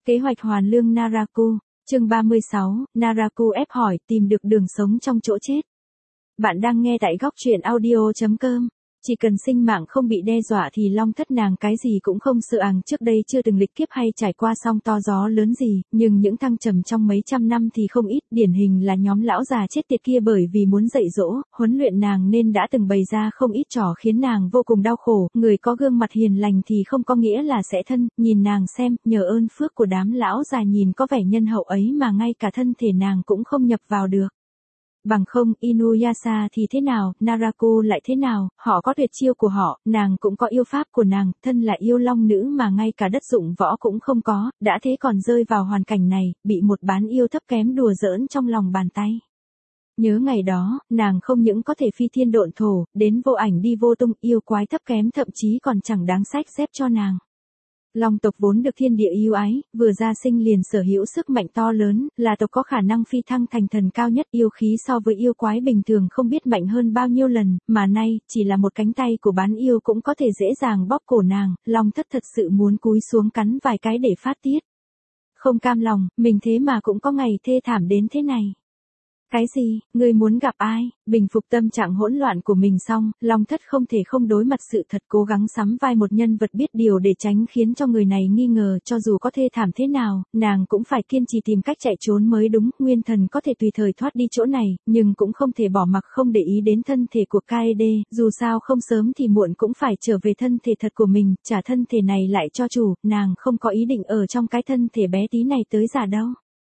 Kế hoạch hoàn lương Naraku, chương 36, Naraku ép hỏi tìm được đường sống trong chỗ chết. Bạn đang nghe tại góc truyện audio.com. Chỉ cần sinh mạng không bị đe dọa thì Long Thất nàng cái gì cũng không sợ trước đây chưa từng lịch kiếp hay trải qua sóng to gió lớn gì, nhưng những thăng trầm trong mấy trăm năm thì không ít, điển hình là nhóm lão già chết tiệt kia bởi vì muốn dạy dỗ, huấn luyện nàng nên đã từng bày ra không ít trò khiến nàng vô cùng đau khổ, người có gương mặt hiền lành thì không có nghĩa là sẽ thân, nhìn nàng xem, nhờ ơn phước của đám lão già nhìn có vẻ nhân hậu ấy mà ngay cả thân thể nàng cũng không nhập vào được. Bằng không, Inuyasha thì thế nào, Naraku lại thế nào, họ có tuyệt chiêu của họ, nàng cũng có yêu pháp của nàng, thân là yêu long nữ mà ngay cả đất dụng võ cũng không có, đã thế còn rơi vào hoàn cảnh này, bị một bán yêu thấp kém đùa giỡn trong lòng bàn tay. Nhớ ngày đó, nàng không những có thể phi thiên độn thổ, đến vô ảnh đi vô tung, yêu quái thấp kém thậm chí còn chẳng đáng xách xếp cho nàng. Long tộc vốn được thiên địa yêu ái, vừa ra sinh liền sở hữu sức mạnh to lớn, là tộc có khả năng phi thăng thành thần cao nhất, yêu khí so với yêu quái bình thường không biết mạnh hơn bao nhiêu lần, mà nay, chỉ là một cánh tay của bán yêu cũng có thể dễ dàng bóp cổ nàng, Long Thất thật sự muốn cúi xuống cắn vài cái để phát tiết. Không cam lòng, mình thế mà cũng có ngày thê thảm đến thế này. Cái gì, ngươi muốn gặp ai? Bình phục tâm trạng hỗn loạn của mình xong, Long Thất không thể không đối mặt sự thật, cố gắng sắm vai một nhân vật biết điều để tránh khiến cho người này nghi ngờ, cho dù có thê thảm thế nào, nàng cũng phải kiên trì tìm cách chạy trốn mới đúng, nguyên thần có thể tùy thời thoát đi chỗ này, nhưng cũng không thể bỏ mặc không để ý đến thân thể của Kaede, dù sao không sớm thì muộn cũng phải trở về thân thể thật của mình, trả thân thể này lại cho chủ, nàng không có ý định ở trong cái thân thể bé tí này tới già đâu.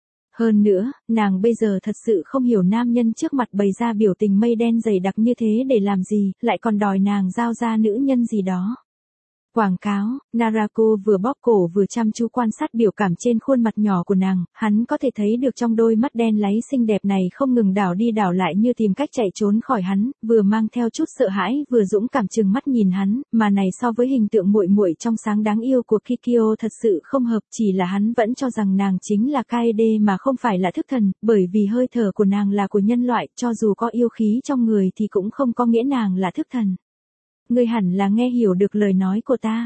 Hơn nữa, nàng bây giờ thật sự không hiểu nam nhân trước mặt bày ra biểu tình mây đen dày đặc như thế để làm gì, lại còn đòi nàng giao ra nữ nhân gì đó. Quảng cáo, Naraku vừa bóp cổ vừa chăm chú quan sát biểu cảm trên khuôn mặt nhỏ của nàng, hắn có thể thấy được trong đôi mắt đen láy xinh đẹp này không ngừng đảo đi đảo lại như tìm cách chạy trốn khỏi hắn, vừa mang theo chút sợ hãi vừa dũng cảm trừng mắt nhìn hắn, mà này so với hình tượng muội muội trong sáng đáng yêu của Kikyo thật sự không hợp, chỉ là hắn vẫn cho rằng nàng chính là Kaede mà không phải là thức thần, bởi vì hơi thở của nàng là của nhân loại, cho dù có yêu khí trong người thì cũng không có nghĩa nàng là thức thần. Ngươi hẳn là nghe hiểu được lời nói của ta.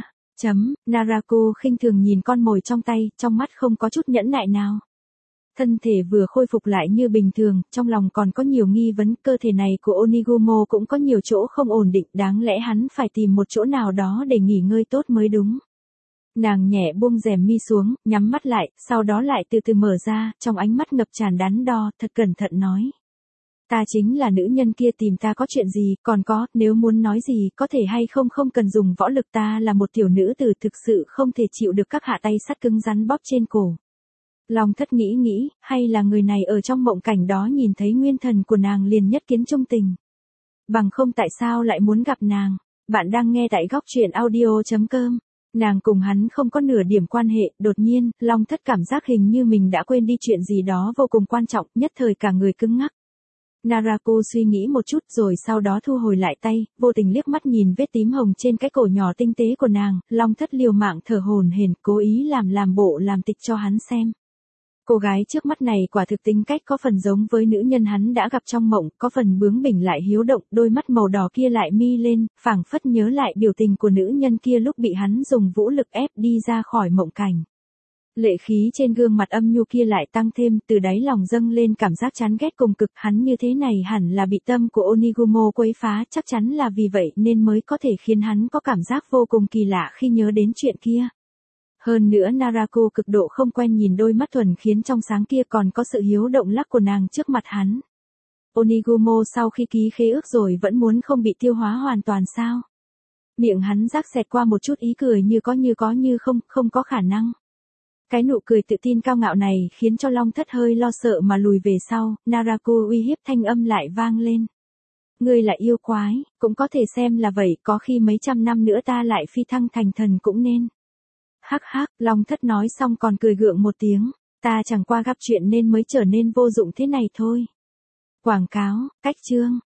Naraku khinh thường nhìn con mồi trong tay, trong mắt không có chút nhẫn nại nào. Thân thể vừa khôi phục lại như bình thường, trong lòng còn có nhiều nghi vấn, cơ thể này của Onigumo cũng có nhiều chỗ không ổn định, đáng lẽ hắn phải tìm một chỗ nào đó để nghỉ ngơi tốt mới đúng. Nàng nhẹ buông rèm mi xuống, nhắm mắt lại, sau đó lại từ từ mở ra, trong ánh mắt ngập tràn đắn đo, thật cẩn thận nói. Ta chính là nữ nhân kia tìm ta có chuyện gì, còn có, nếu muốn nói gì, có thể hay không không cần dùng võ lực, ta là một tiểu nữ tử thực sự không thể chịu được các hạ tay sắt cứng rắn bóp trên cổ. Long Thất nghĩ, hay là người này ở trong mộng cảnh đó nhìn thấy nguyên thần của nàng liền nhất kiến trung tình. Bằng không tại sao lại muốn gặp nàng, bạn đang nghe tại góc truyện audio.com. Nàng cùng hắn không có nửa điểm quan hệ, đột nhiên, Long Thất cảm giác hình như mình đã quên đi chuyện gì đó vô cùng quan trọng, nhất thời cả người cứng ngắc. Naraku suy nghĩ một chút rồi sau đó thu hồi lại tay, vô tình liếc mắt nhìn vết tím hồng trên cái cổ nhỏ tinh tế của nàng, Long Thất liều mạng thở hổn hển, cố ý làm bộ làm tịch cho hắn xem. Cô gái trước mắt này quả thực tính cách có phần giống với nữ nhân hắn đã gặp trong mộng, có phần bướng bỉnh lại hiếu động, đôi mắt màu đỏ kia lại mi lên, phảng phất nhớ lại biểu tình của nữ nhân kia lúc bị hắn dùng vũ lực ép đi ra khỏi mộng cảnh. Lệ khí trên gương mặt âm nhu kia lại tăng thêm, từ đáy lòng dâng lên cảm giác chán ghét cùng cực, hắn như thế này hẳn là bị tâm của Onigumo quấy phá, chắc chắn là vì vậy nên mới có thể khiến hắn có cảm giác vô cùng kỳ lạ khi nhớ đến chuyện kia. Hơn nữa Naraku cực độ không quen nhìn đôi mắt thuần khiến trong sáng kia, còn có sự hiếu động lắc của nàng trước mặt hắn. Onigumo sau khi ký khế ước rồi vẫn muốn không bị tiêu hóa hoàn toàn sao? Miệng hắn rác xẹt qua một chút ý cười như có như không có khả năng. Cái nụ cười tự tin cao ngạo này khiến cho Long Thất hơi lo sợ mà lùi về sau, Naraku uy hiếp thanh âm lại vang lên. Ngươi là yêu quái, cũng có thể xem là vậy, có khi mấy trăm năm nữa ta lại phi thăng thành thần cũng nên. Hắc, Long Thất nói xong còn cười gượng một tiếng, ta chẳng qua gặp chuyện nên mới trở nên vô dụng thế này thôi. Quảng cáo, cách chương,